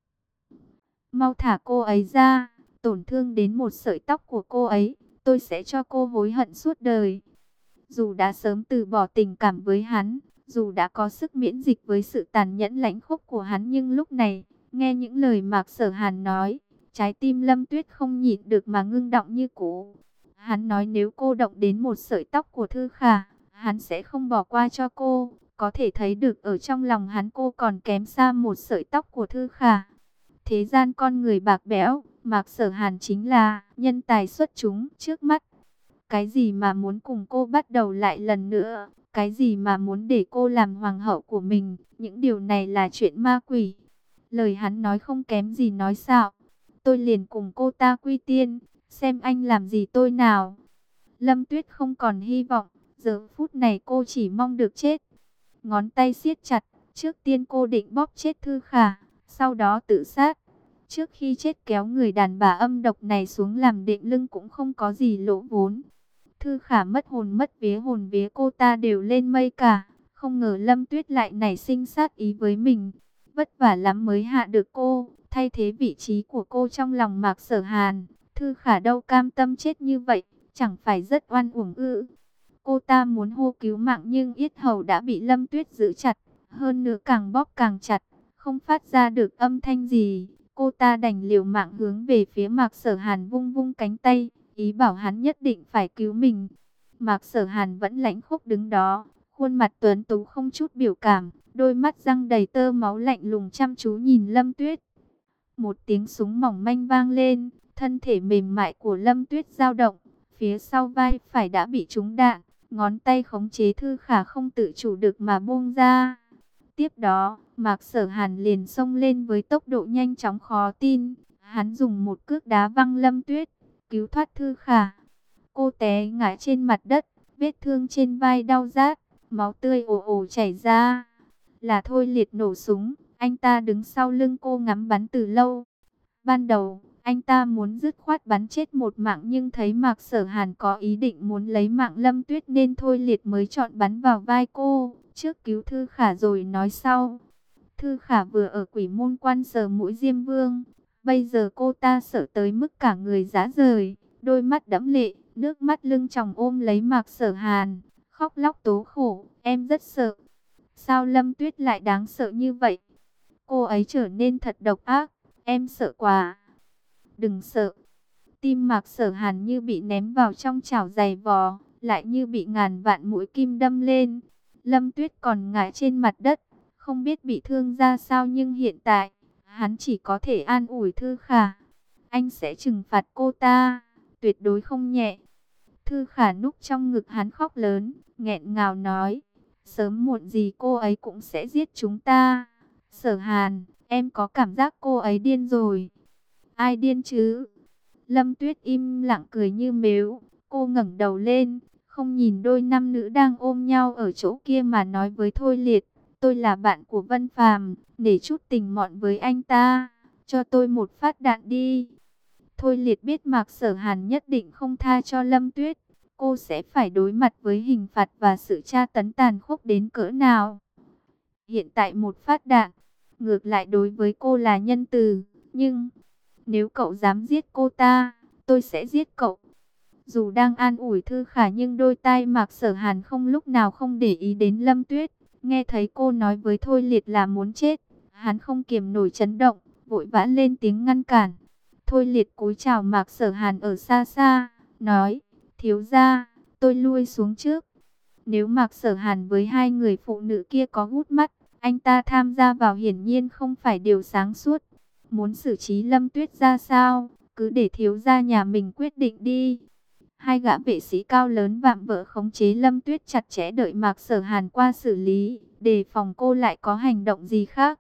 S1: Mau thả cô ấy ra, tổn thương đến một sợi tóc của cô ấy, tôi sẽ cho cô hối hận suốt đời. Dù đã sớm từ bỏ tình cảm với hắn, dù đã có sức miễn dịch với sự tàn nhẫn lãnh khốc của hắn, nhưng lúc này, nghe những lời Mạc Sở Hàn nói, trái tim Lâm Tuyết không nhịn được mà ngưng đọng như cũ. Hắn nói nếu cô động đến một sợi tóc của Thư Khả, hắn sẽ không bỏ qua cho cô. Có thể thấy được ở trong lòng hắn cô còn kém xa một sợi tóc của Thư Khả. Thế gian con người bạc bẽo, Mạc Sở Hàn chính là nhân tài xuất chúng trước mắt. Cái gì mà muốn cùng cô bắt đầu lại lần nữa, cái gì mà muốn để cô làm hoàng hậu của mình, những điều này là chuyện ma quỷ. Lời hắn nói không kém gì nói xạo. Tôi liền cùng cô ta quy tiên, xem anh làm gì tôi nào. Lâm Tuyết không còn hy vọng, giờ phút này cô chỉ mong được chết. Ngón tay siết chặt, trước tiên cô định bóp chết Thư Khả, sau đó tự sát. Trước khi chết kéo người đàn bà âm độc này xuống làm đệm lưng cũng không có gì lỗ vốn. Thư Khả mất hồn mất vía, hồn vía cô ta đều lên mây cả. Không ngờ Lâm Tuyết lại nảy sinh sát ý với mình. Vất vả lắm mới hạ được cô, thay thế vị trí của cô trong lòng Mạc Sở Hàn. Thư Khả đâu cam tâm chết như vậy, chẳng phải rất oan uổng ư? Cô ta muốn hô cứu mạng nhưng yết hầu đã bị Lâm Tuyết giữ chặt, hơn nữa càng bóp càng chặt, không phát ra được âm thanh gì. Cô ta đành liều mạng hướng về phía Mạc Sở Hàn vung vung cánh tay, ý bảo hắn nhất định phải cứu mình. Mạc Sở Hàn vẫn lãnh khốc đứng đó, khuôn mặt tuấn tú không chút biểu cảm, đôi mắt răng đầy tơ máu lạnh lùng chăm chú nhìn Lâm Tuyết. Một tiếng súng mỏng manh vang lên, thân thể mềm mại của Lâm Tuyết dao động, phía sau vai phải đã bị trúng đạn, ngón tay khống chế Thư Khả không tự chủ được mà buông ra. Tiếp đó, Mạc Sở Hàn liền xông lên với tốc độ nhanh chóng khó tin. Hắn dùng một cước đá văng Lâm Tuyết, cứu thoát Thư Khả. Cô té ngã trên mặt đất, vết thương trên vai đau rát, máu tươi ồ ồ chảy ra. Là Thôi Liệt nổ súng, anh ta đứng sau lưng cô ngắm bắn từ lâu. Ban đầu, anh ta muốn dứt khoát bắn chết một mạng nhưng thấy Mạc Sở Hàn có ý định muốn lấy mạng Lâm Tuyết nên Thôi Liệt mới chọn bắn vào vai cô. Trước cứu Thư Khả rồi nói sau. Thư Khả vừa ở Quỷ Môn Quan sờ mũi Diêm Vương. Bây giờ cô ta sợ tới mức cả người rã rời. Đôi mắt đẫm lệ, nước mắt lưng tròng ôm lấy Mạc Sở Hàn. Khóc lóc tố khổ, em rất sợ. Sao Lâm Tuyết lại đáng sợ như vậy? Cô ấy trở nên thật độc ác, em sợ quá. Đừng sợ. Tim Mạc Sở Hàn như bị ném vào trong chảo dày vò, lại như bị ngàn vạn mũi kim đâm lên. Lâm Tuyết còn ngã trên mặt đất, không biết bị thương ra sao nhưng hiện tại, hắn chỉ có thể an ủi Thư Khả. Anh sẽ trừng phạt cô ta, tuyệt đối không nhẹ. Thư Khả núp trong ngực hắn khóc lớn, nghẹn ngào nói, sớm muộn gì cô ấy cũng sẽ giết chúng ta. Sở Hàn, em có cảm giác cô ấy điên rồi. Ai điên chứ? Lâm Tuyết im lặng cười như mếu, cô ngẩng đầu lên, không nhìn đôi nam nữ đang ôm nhau ở chỗ kia mà nói với Thôi Liệt, tôi là bạn của Vân Phàm, để chút tình mọn với anh ta, cho tôi một phát đạn đi. Thôi Liệt biết Mạc Sở Hàn nhất định không tha cho Lâm Tuyết, cô sẽ phải đối mặt với hình phạt và sự tra tấn tàn khốc đến cỡ nào. Hiện tại một phát đạn, ngược lại đối với cô là nhân từ, nhưng nếu cậu dám giết cô ta, tôi sẽ giết cậu. Dù đang an ủi Thư Khả nhưng đôi tai Mạc Sở Hàn không lúc nào không để ý đến Lâm Tuyết. Nghe thấy cô nói với Thôi Liệt là muốn chết, hắn không kiềm nổi chấn động, vội vã lên tiếng ngăn cản. Thôi Liệt cúi chào Mạc Sở Hàn ở xa xa, nói, thiếu gia, tôi lui xuống trước. Nếu Mạc Sở Hàn với hai người phụ nữ kia có hút mắt, anh ta tham gia vào hiển nhiên không phải điều sáng suốt. Muốn xử trí Lâm Tuyết ra sao, cứ để thiếu gia nhà mình quyết định đi. Hai gã vệ sĩ cao lớn vạm vỡ khống chế Lâm Tuyết chặt chẽ đợi Mạc Sở Hàn qua xử lý, đề phòng cô lại có hành động gì khác.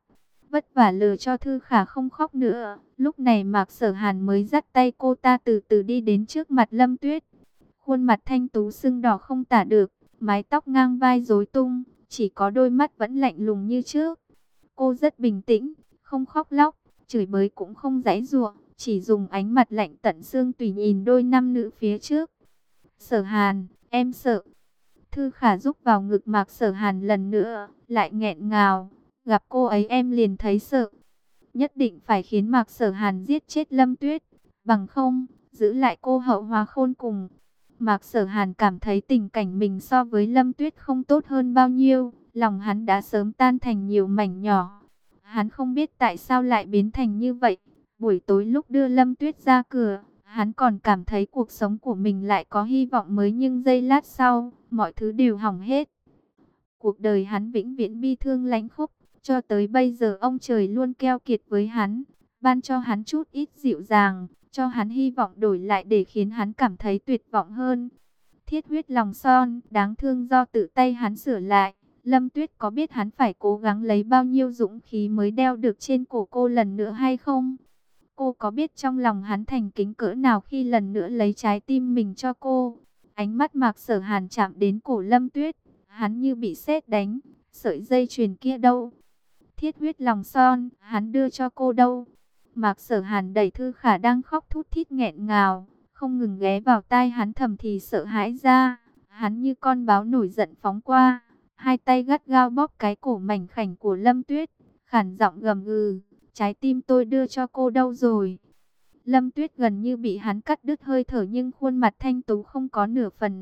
S1: vất vả lừa cho Thư Khả không khóc nữa. Lúc này Mạc Sở Hàn mới dắt tay cô ta từ từ đi đến trước mặt Lâm Tuyết. Khuôn mặt thanh tú sưng đỏ không tả được, mái tóc ngang vai rối tung, chỉ có đôi mắt vẫn lạnh lùng như trước. Cô rất bình tĩnh, không khóc lóc, chửi bới cũng không giãy giụa, chỉ dùng ánh mặt lạnh tận xương tùy nhìn đôi nam nữ phía trước. Sở Hàn, em sợ. Thư Khả rúc vào ngực Mạc Sở Hàn lần nữa, lại nghẹn ngào. Gặp cô ấy em liền thấy sợ. Nhất định phải khiến Mạc Sở Hàn giết chết Lâm Tuyết. Bằng không, giữ lại cô hậu hóa khôn cùng. Mạc Sở Hàn cảm thấy tình cảnh mình so với Lâm Tuyết không tốt hơn bao nhiêu. Lòng hắn đã sớm tan thành nhiều mảnh nhỏ. Hắn không biết tại sao lại biến thành như vậy. Buổi tối lúc đưa Lâm Tuyết ra cửa, hắn còn cảm thấy cuộc sống của mình lại có hy vọng mới, nhưng giây lát sau, mọi thứ đều hỏng hết. Cuộc đời hắn vĩnh viễn bi thương lãnh khốc, cho tới bây giờ ông trời luôn keo kiệt với hắn, ban cho hắn chút ít dịu dàng, cho hắn hy vọng đổi lại để khiến hắn cảm thấy tuyệt vọng hơn. Thiết huyết lòng son, đáng thương do tự tay hắn sửa lại. Lâm Tuyết có biết hắn phải cố gắng lấy bao nhiêu dũng khí mới đeo được trên cổ cô lần nữa hay không? Cô có biết trong lòng hắn thành kính cỡ nào khi lần nữa lấy trái tim mình cho cô? Ánh mắt Mạc Sở Hàn chạm đến cổ Lâm Tuyết, hắn như bị sét đánh. Sợi dây chuyền kia đâu? Thiết huyết lòng son, hắn đưa cho cô đâu? Mạc Sở Hàn đẩy Thư Khả đang khóc thút thít nghẹn ngào, không ngừng ghé vào tai hắn thầm thì sợ hãi ra. Hắn như con báo nổi giận phóng qua, hai tay gắt gao bóp cái cổ mảnh khảnh của Lâm Tuyết, khản giọng gầm gừ, trái tim tôi đưa cho cô đâu rồi? Lâm Tuyết gần như bị hắn cắt đứt hơi thở, nhưng khuôn mặt thanh tú không có nửa phần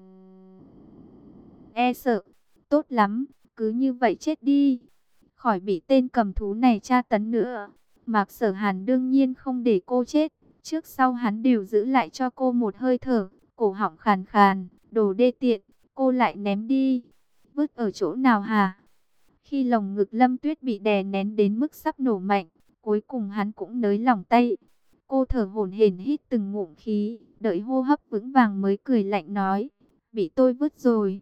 S1: e sợ. Tốt lắm, cứ như vậy chết đi, khỏi bị tên cầm thú này tra tấn nữa. Mạc Sở Hàn đương nhiên không để cô chết, trước sau hắn đều giữ lại cho cô một hơi thở. Cổ họng khàn khàn, đồ đê tiện, cô lại ném đi. Vứt ở chỗ nào hả? Khi lồng ngực Lâm Tuyết bị đè nén đến mức sắp nổ mạnh, cuối cùng hắn cũng nới lỏng tay. Cô thở hổn hển hít từng ngụm khí, đợi hô hấp vững vàng mới cười lạnh nói, bị tôi vứt rồi.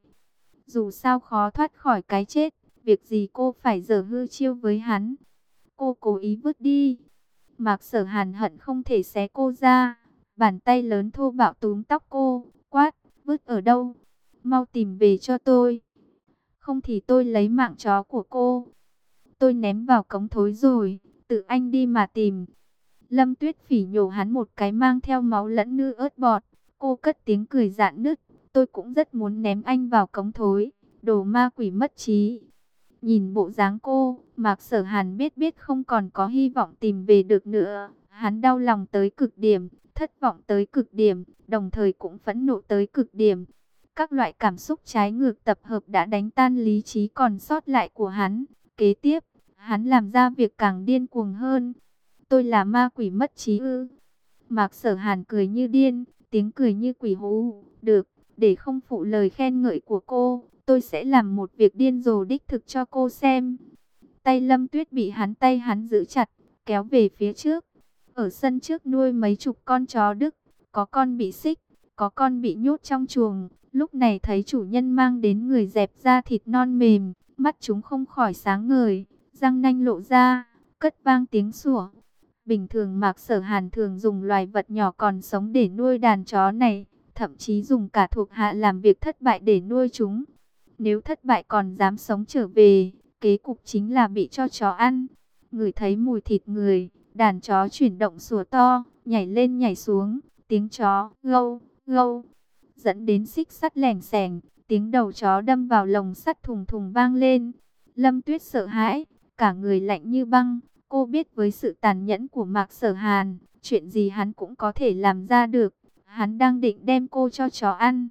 S1: Dù sao khó thoát khỏi cái chết, việc gì cô phải giở hư chiêu với hắn. Cô cố ý vứt đi. Mạc Sở Hàn hận không thể xé cô ra. Bàn tay lớn thô bạo túm tóc cô, quát, vứt ở đâu? Mau tìm về cho tôi. Không thì tôi lấy mạng chó của cô. Tôi ném vào cống thối rồi, tự anh đi mà tìm. Lâm Tuyết phỉ nhổ hắn một cái mang theo máu lẫn nư ớt bọt. Cô cất tiếng cười rạn nứt. Tôi cũng rất muốn ném anh vào cống thối. Đồ ma quỷ mất trí. Nhìn bộ dáng cô, Mạc Sở Hàn biết biết không còn có hy vọng tìm về được nữa. Hắn đau lòng tới cực điểm, thất vọng tới cực điểm, đồng thời cũng phẫn nộ tới cực điểm. Các loại cảm xúc trái ngược tập hợp đã đánh tan lý trí còn sót lại của hắn. Kế tiếp, hắn làm ra việc càng điên cuồng hơn. Tôi là ma quỷ mất trí ư? Mạc Sở Hàn cười như điên, tiếng cười như quỷ hú. Được, để không phụ lời khen ngợi của cô, tôi sẽ làm một việc điên rồ đích thực cho cô xem. Tay Lâm Tuyết bị hắn tay hắn giữ chặt, kéo về phía trước. Ở sân trước nuôi mấy chục con chó Đức, có con bị xích, có con bị nhốt trong chuồng. Lúc này thấy chủ nhân mang đến người dẹp da thịt non mềm, mắt chúng không khỏi sáng ngời, răng nanh lộ ra, cất vang tiếng sủa. Bình thường Mạc Sở Hàn thường dùng loài vật nhỏ còn sống để nuôi đàn chó này, thậm chí dùng cả thuộc hạ làm việc thất bại để nuôi chúng. Nếu thất bại còn dám sống trở về, kế cục chính là bị cho chó ăn. Ngửi thấy mùi thịt người, đàn chó chuyển động sủa to, nhảy lên nhảy xuống, tiếng chó gâu gâu dẫn đến xích sắt lẻng xẻng, tiếng đầu chó đâm vào lồng sắt thùng thùng vang lên. Lâm Tuyết sợ hãi, cả người lạnh như băng. Cô biết với sự tàn nhẫn của Mạc Sở Hàn, chuyện gì hắn cũng có thể làm ra được. Hắn đang định đem cô cho chó ăn.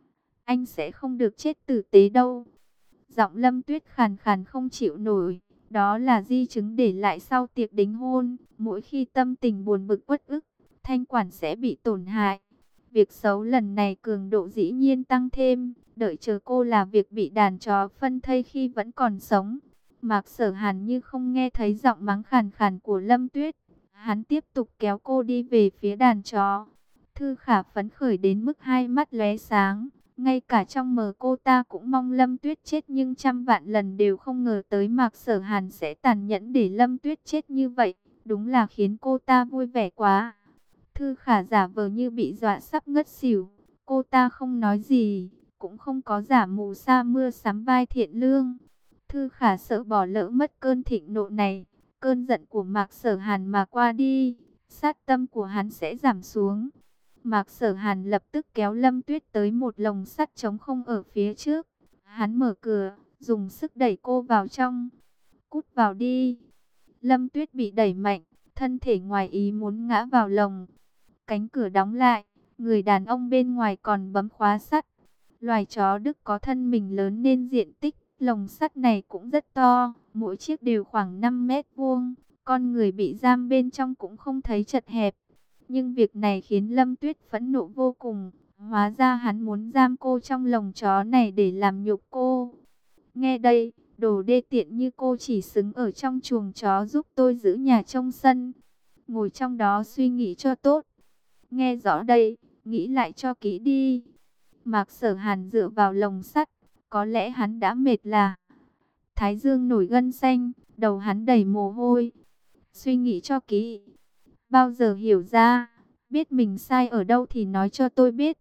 S1: Anh sẽ không được chết tử tế đâu. Giọng Lâm Tuyết khàn khàn không chịu nổi. Đó là di chứng để lại sau tiệc đính hôn. Mỗi khi tâm tình buồn bực uất ức, thanh quản sẽ bị tổn hại. Việc xấu lần này cường độ dĩ nhiên tăng thêm. Đợi chờ cô là việc bị đàn chó phân thây khi vẫn còn sống. Mạc Sở Hàn như không nghe thấy giọng mắng khàn khàn của Lâm Tuyết. Hắn tiếp tục kéo cô đi về phía đàn chó. Thư Khả phấn khởi đến mức hai mắt lóe sáng. Ngay cả trong mơ cô ta cũng mong Lâm Tuyết chết, nhưng trăm vạn lần đều không ngờ tới Mạc Sở Hàn sẽ tàn nhẫn để Lâm Tuyết chết như vậy. Đúng là khiến cô ta vui vẻ quá. Thư Khả giả vờ như bị dọa sắp ngất xỉu. Cô ta không nói gì, cũng không có giả mù sa mưa sắm vai thiện lương. Thư Khả sợ bỏ lỡ mất cơn thịnh nộ này, cơn giận của Mạc Sở Hàn mà qua đi, sát tâm của hắn sẽ giảm xuống. Mạc Sở Hàn lập tức kéo Lâm Tuyết tới một lồng sắt trống không ở phía trước. Hắn mở cửa, dùng sức đẩy cô vào trong. Cút vào đi. Lâm Tuyết bị đẩy mạnh, thân thể ngoài ý muốn ngã vào lồng. Cánh cửa đóng lại, người đàn ông bên ngoài còn bấm khóa sắt. Loài chó Đức có thân mình lớn nên diện tích lồng sắt này cũng rất to, mỗi chiếc đều khoảng năm mét vuông. Con người bị giam bên trong cũng không thấy chật hẹp. Nhưng việc này khiến Lâm Tuyết phẫn nộ vô cùng. Hóa ra hắn muốn giam cô trong lồng chó này để làm nhục cô. Nghe đây, đồ đê tiện như cô chỉ xứng ở trong chuồng chó giúp tôi giữ nhà trông sân. Ngồi trong đó suy nghĩ cho tốt. Nghe rõ đây, nghĩ lại cho kỹ đi. Mạc Sở Hàn dựa vào lồng sắt, có lẽ hắn đã mệt lả. Thái dương nổi gân xanh, đầu hắn đầy mồ hôi. Suy nghĩ cho kỹ. Bao giờ hiểu ra, biết mình sai ở đâu thì nói cho tôi biết.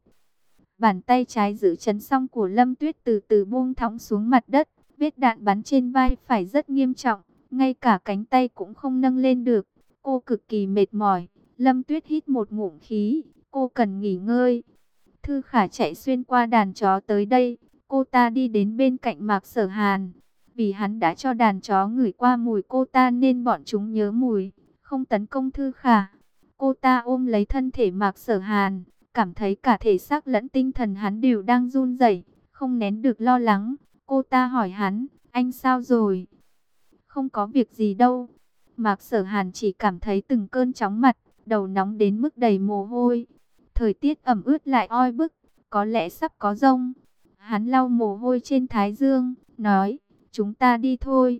S1: Bàn tay trái giữ chấn song của Lâm Tuyết từ từ buông thõng xuống mặt đất. Vết đạn bắn trên vai phải rất nghiêm trọng, ngay cả cánh tay cũng không nâng lên được. Cô cực kỳ mệt mỏi. Lâm Tuyết hít một ngụm khí, cô cần nghỉ ngơi. Thư Khả chạy xuyên qua đàn chó tới đây. Cô ta đi đến bên cạnh Mạc Sở Hàn. Vì hắn đã cho đàn chó ngửi qua mùi cô ta nên bọn chúng nhớ mùi, không tấn công Thư Khả. Cô ta ôm lấy thân thể Mạc Sở Hàn, cảm thấy cả thể xác lẫn tinh thần hắn đều đang run rẩy, không nén được lo lắng. Cô ta hỏi hắn, anh sao rồi? Không có việc gì đâu. Mạc Sở Hàn chỉ cảm thấy từng cơn chóng mặt, đầu nóng đến mức đầy mồ hôi. Thời tiết ẩm ướt lại oi bức, có lẽ sắp có giông. Hắn lau mồ hôi trên thái dương, nói, chúng ta đi thôi.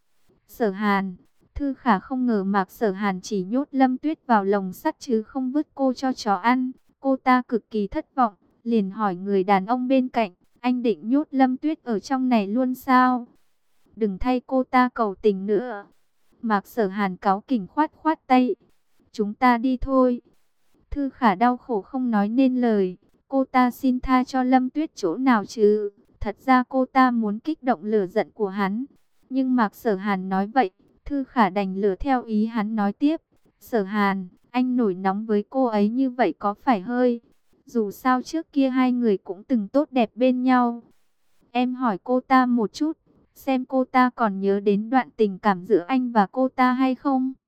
S1: Sở Hàn, Thư Khả không ngờ Mạc Sở Hàn chỉ nhốt Lâm Tuyết vào lồng sắt chứ không vứt cô cho chó ăn. Cô ta cực kỳ thất vọng, liền hỏi người đàn ông bên cạnh, anh định nhốt Lâm Tuyết ở trong này luôn sao? Đừng thay cô ta cầu tình nữa. Mạc Sở Hàn cáu kỉnh khoát khoát tay. Chúng ta đi thôi. Thư Khả đau khổ không nói nên lời. Cô ta xin tha cho Lâm Tuyết chỗ nào chứ? Thật ra cô ta muốn kích động lửa giận của hắn. Nhưng Mạc Sở Hàn nói vậy, Thư Khả đành lửa theo ý hắn nói tiếp. Sở Hàn, anh nổi nóng với cô ấy như vậy có phải hơi? Dù sao trước kia hai người cũng từng tốt đẹp bên nhau. Em hỏi cô ta một chút, xem cô ta còn nhớ đến đoạn tình cảm giữa anh và cô ta hay không?